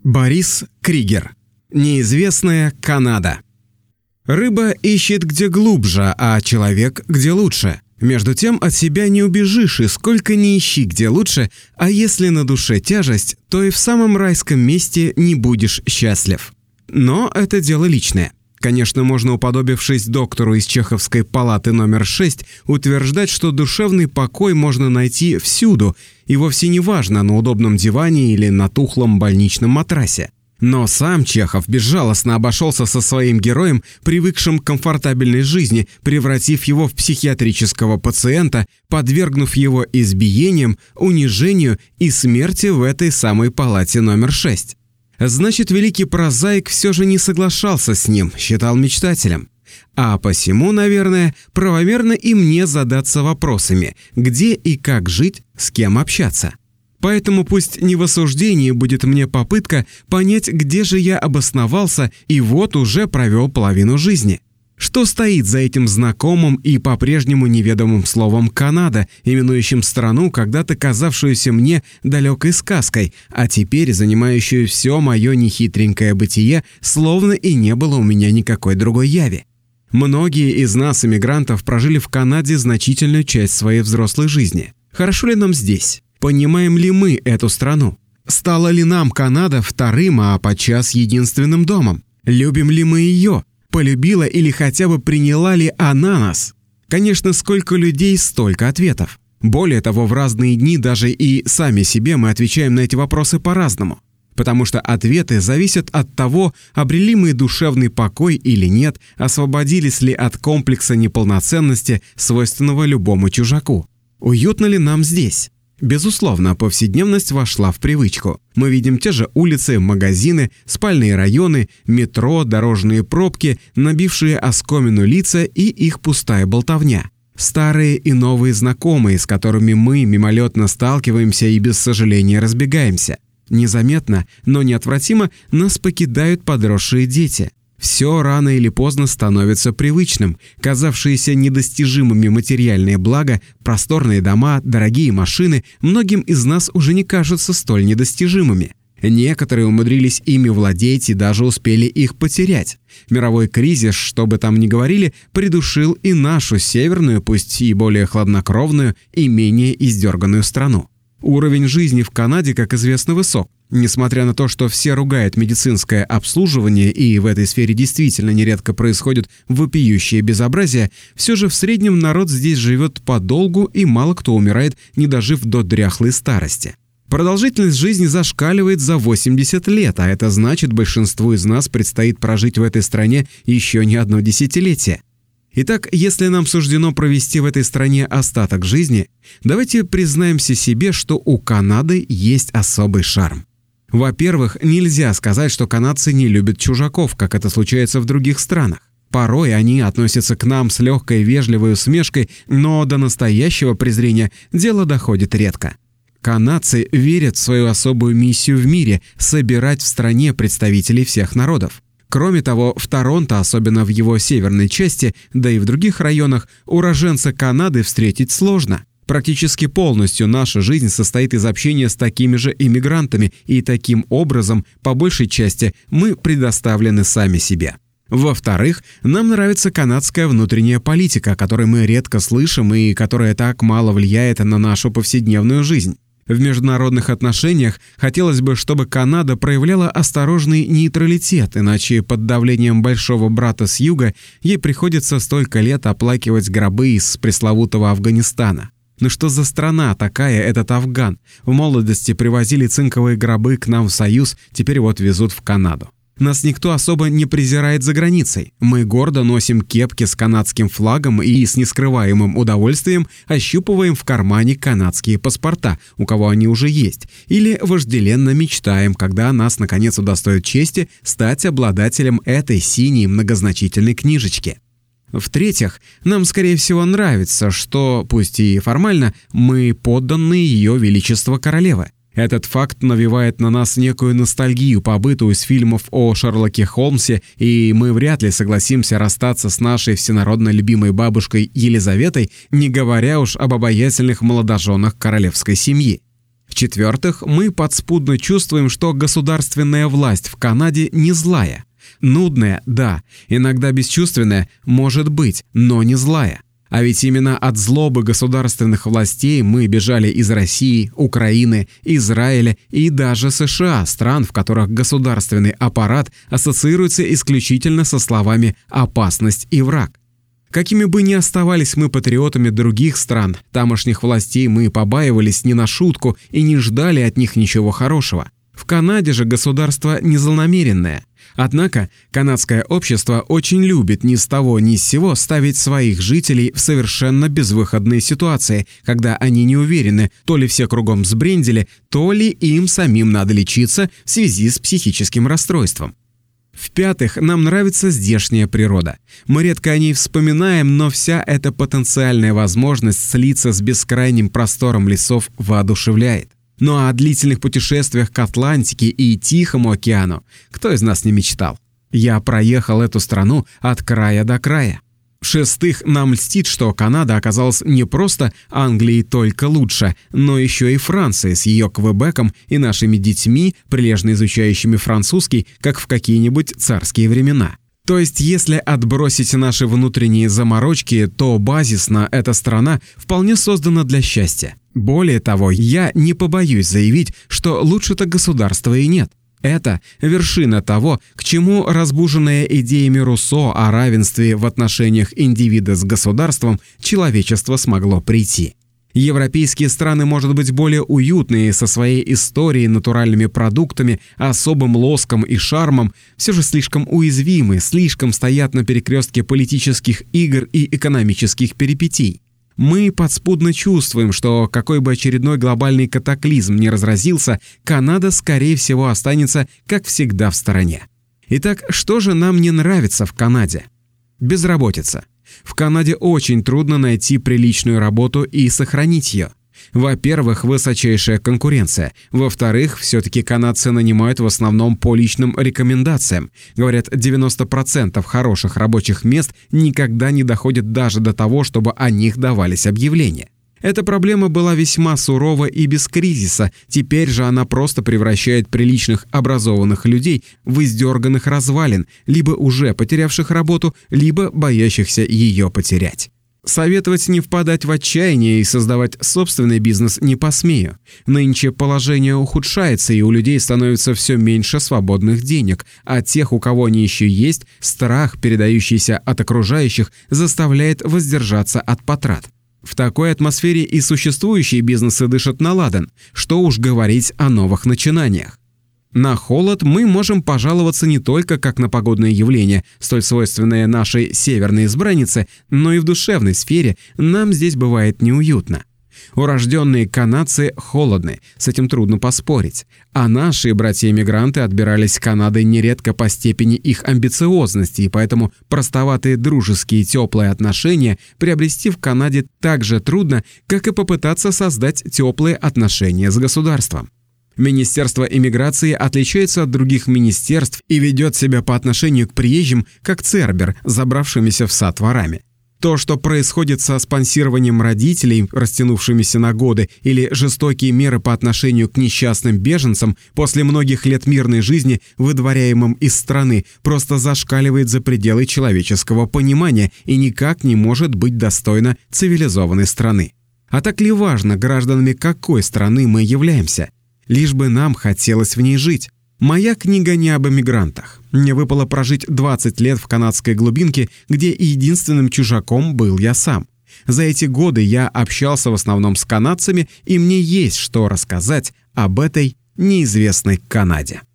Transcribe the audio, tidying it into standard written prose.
Борис Кригер. Неизвестная Канада. Рыба ищет где глубже, а человек где лучше. Между тем от себя не убежишь, и сколько ни ищи где лучше, а если на душе тяжесть, то и в самом райском месте не будешь счастлив. Но это дело личное. Конечно, можно, уподобившись доктору из Чеховской палаты номер 6, утверждать, что душевный покой можно найти всюду, и вовсе не важно, на удобном диване или на тухлом больничном матрасе. Но сам Чехов безжалостно обошелся со своим героем, привыкшим к комфортабельной жизни, превратив его в психиатрического пациента, подвергнув его избиениям, унижению и смерти в этой самой палате номер 6. Значит, великий прозаик все же не соглашался с ним, считал мечтателем. А посему, наверное, правомерно и мне задаться вопросами, где и как жить, с кем общаться. Поэтому пусть не в осуждении будет мне попытка понять, где же я обосновался и вот уже провел половину жизни. Что стоит за этим знакомым и по-прежнему неведомым словом «Канада», именующим страну, когда-то казавшуюся мне далекой сказкой, а теперь занимающую все мое нехитренькое бытие, словно и не было у меня никакой другой яви. Многие из нас, эмигрантов, прожили в Канаде значительную часть своей взрослой жизни. Хорошо ли нам здесь? Понимаем ли мы эту страну? Стала ли нам Канада вторым, а подчас единственным домом? Любим ли мы ее? Полюбила или хотя бы приняла ли она нас? Конечно, сколько людей, столько ответов. Более того, в разные дни даже и сами себе мы отвечаем на эти вопросы по-разному. Потому что ответы зависят от того, обрели мы душевный покой или нет, освободились ли от комплекса неполноценности, свойственного любому чужаку. Уютно ли нам здесь? Безусловно, повседневность вошла в привычку. Мы видим те же улицы, магазины, спальные районы, метро, дорожные пробки, набившие оскомину лица и их пустая болтовня. Старые и новые знакомые, с которыми мы мимолетно сталкиваемся и без сожаления разбегаемся. Незаметно, но неотвратимо нас покидают подросшие дети. Все рано или поздно становится привычным. Казавшиеся недостижимыми материальные блага, просторные дома, дорогие машины многим из нас уже не кажутся столь недостижимыми. Некоторые умудрились ими владеть и даже успели их потерять. Мировой кризис, что бы там ни говорили, придушил и нашу северную, пусть и более хладнокровную, и менее издерганную страну. Уровень жизни в Канаде, как известно, высок. Несмотря на то, что все ругают медицинское обслуживание и в этой сфере действительно нередко происходят вопиющие безобразия, все же в среднем народ здесь живет подолгу и мало кто умирает, не дожив до дряхлой старости. Продолжительность жизни зашкаливает за 80 лет, а это значит, большинству из нас предстоит прожить в этой стране еще не одно десятилетие. Итак, если нам суждено провести в этой стране остаток жизни, давайте признаемся себе, что у Канады есть особый шарм. Во-первых, нельзя сказать, что канадцы не любят чужаков, как это случается в других странах. Порой они относятся к нам с легкой вежливой усмешкой, но до настоящего презрения дело доходит редко. Канадцы верят в свою особую миссию в мире – собирать в стране представителей всех народов. Кроме того, в Торонто, особенно в его северной части, да и в других районах, уроженца Канады встретить сложно. Практически полностью наша жизнь состоит из общения с такими же иммигрантами, и таким образом, по большей части, мы предоставлены сами себе. Во-вторых, нам нравится канадская внутренняя политика, о которой мы редко слышим и которая так мало влияет на нашу повседневную жизнь. В международных отношениях хотелось бы, чтобы Канада проявляла осторожный нейтралитет, иначе под давлением большого брата с юга ей приходится столько лет оплакивать гробы из пресловутого Афганистана. Ну что за страна такая этот Афган? В молодости привозили цинковые гробы к нам в Союз, теперь вот везут в Канаду. Нас никто особо не презирает за границей. Мы гордо носим кепки с канадским флагом и с нескрываемым удовольствием ощупываем в кармане канадские паспорта, у кого они уже есть, или вожделенно мечтаем, когда нас наконец удостоит чести стать обладателем этой синей многозначительной книжечки. В-третьих, нам, скорее всего, нравится, что, пусть и формально, мы подданные Ее Величества Королевы. Этот факт навевает на нас некую ностальгию по быту из фильмов о Шерлоке Холмсе, и мы вряд ли согласимся расстаться с нашей всенародно любимой бабушкой Елизаветой, не говоря уж об обаятельных молодоженах королевской семьи. В-четвертых, мы подспудно чувствуем, что государственная власть в Канаде не злая. Нудная – да, иногда бесчувственная – может быть, но не злая. А ведь именно от злобы государственных властей мы бежали из России, Украины, Израиля и даже США, стран, в которых государственный аппарат ассоциируется исключительно со словами «опасность» и «враг». Какими бы ни оставались мы патриотами других стран, тамошних властей мы побаивались не на шутку и не ждали от них ничего хорошего. В Канаде же государство не злонамеренное. Однако канадское общество очень любит ни с того ни с сего ставить своих жителей в совершенно безвыходные ситуации, когда они не уверены, то ли все кругом сбрендили, то ли им самим надо лечиться в связи с психическим расстройством. В-пятых, нам нравится здешняя природа. Мы редко о ней вспоминаем, но вся эта потенциальная возможность слиться с бескрайним простором лесов воодушевляет. Ну а о длительных путешествиях к Атлантике и Тихому океану кто из нас не мечтал? Я проехал эту страну от края до края. В-шестых, нам льстит, что Канада оказалась не просто Англией только лучше, но еще и Францией с ее Квебеком и нашими детьми, прилежно изучающими французский, как в какие-нибудь царские времена. То есть, если отбросить наши внутренние заморочки, то базисно эта страна вполне создана для счастья. Более того, я не побоюсь заявить, что лучше-то государства и нет. Это вершина того, к чему разбуженное идеями Руссо о равенстве в отношениях индивида с государством человечество смогло прийти. Европейские страны, может быть, более уютные со своей историей, натуральными продуктами, особым лоском и шармом, все же слишком уязвимы, слишком стоят на перекрестке политических игр и экономических перипетий. Мы подспудно чувствуем, что какой бы очередной глобальный катаклизм ни разразился, Канада, скорее всего, останется, как всегда, в стороне. Итак, что же нам не нравится в Канаде? Безработица. В Канаде очень трудно найти приличную работу и сохранить ее. Во-первых, высочайшая конкуренция. Во-вторых, все-таки канадцы нанимают в основном по личным рекомендациям. Говорят, 90% хороших рабочих мест никогда не доходят даже до того, чтобы о них давались объявления. Эта проблема была весьма сурова и без кризиса, теперь же она просто превращает приличных образованных людей в издерганных развалин, либо уже потерявших работу, либо боящихся ее потерять. Советовать не впадать в отчаяние и создавать собственный бизнес не посмею. Нынче положение ухудшается, и у людей становится все меньше свободных денег, а тех, у кого они еще есть, страх, передающийся от окружающих, заставляет воздержаться от потрат. В такой атмосфере и существующие бизнесы дышат на ладан, что уж говорить о новых начинаниях. На холод мы можем пожаловаться не только как на погодное явление, столь свойственное нашей северной избраннице, но и в душевной сфере нам здесь бывает неуютно. Урожденные канадцы холодны, с этим трудно поспорить, а наши братья-эмигранты отбирались Канадой нередко по степени их амбициозности, и поэтому простоватые дружеские теплые отношения приобрести в Канаде так же трудно, как и попытаться создать теплые отношения с государством. Министерство иммиграции отличается от других министерств и ведет себя по отношению к приезжим, как цербер, забравшимися в сад ворами. То, что происходит со спонсированием родителей, растянувшимися на годы, или жестокие меры по отношению к несчастным беженцам после многих лет мирной жизни, выдворяемым из страны, просто зашкаливает за пределы человеческого понимания и никак не может быть достойно цивилизованной страны. А так ли важно, гражданами какой страны мы являемся? Лишь бы нам хотелось в ней жить. Моя книга не об эмигрантах. Мне выпало прожить 20 лет в канадской глубинке, где единственным чужаком был я сам. За эти годы я общался в основном с канадцами, и мне есть что рассказать об этой неизвестной Канаде.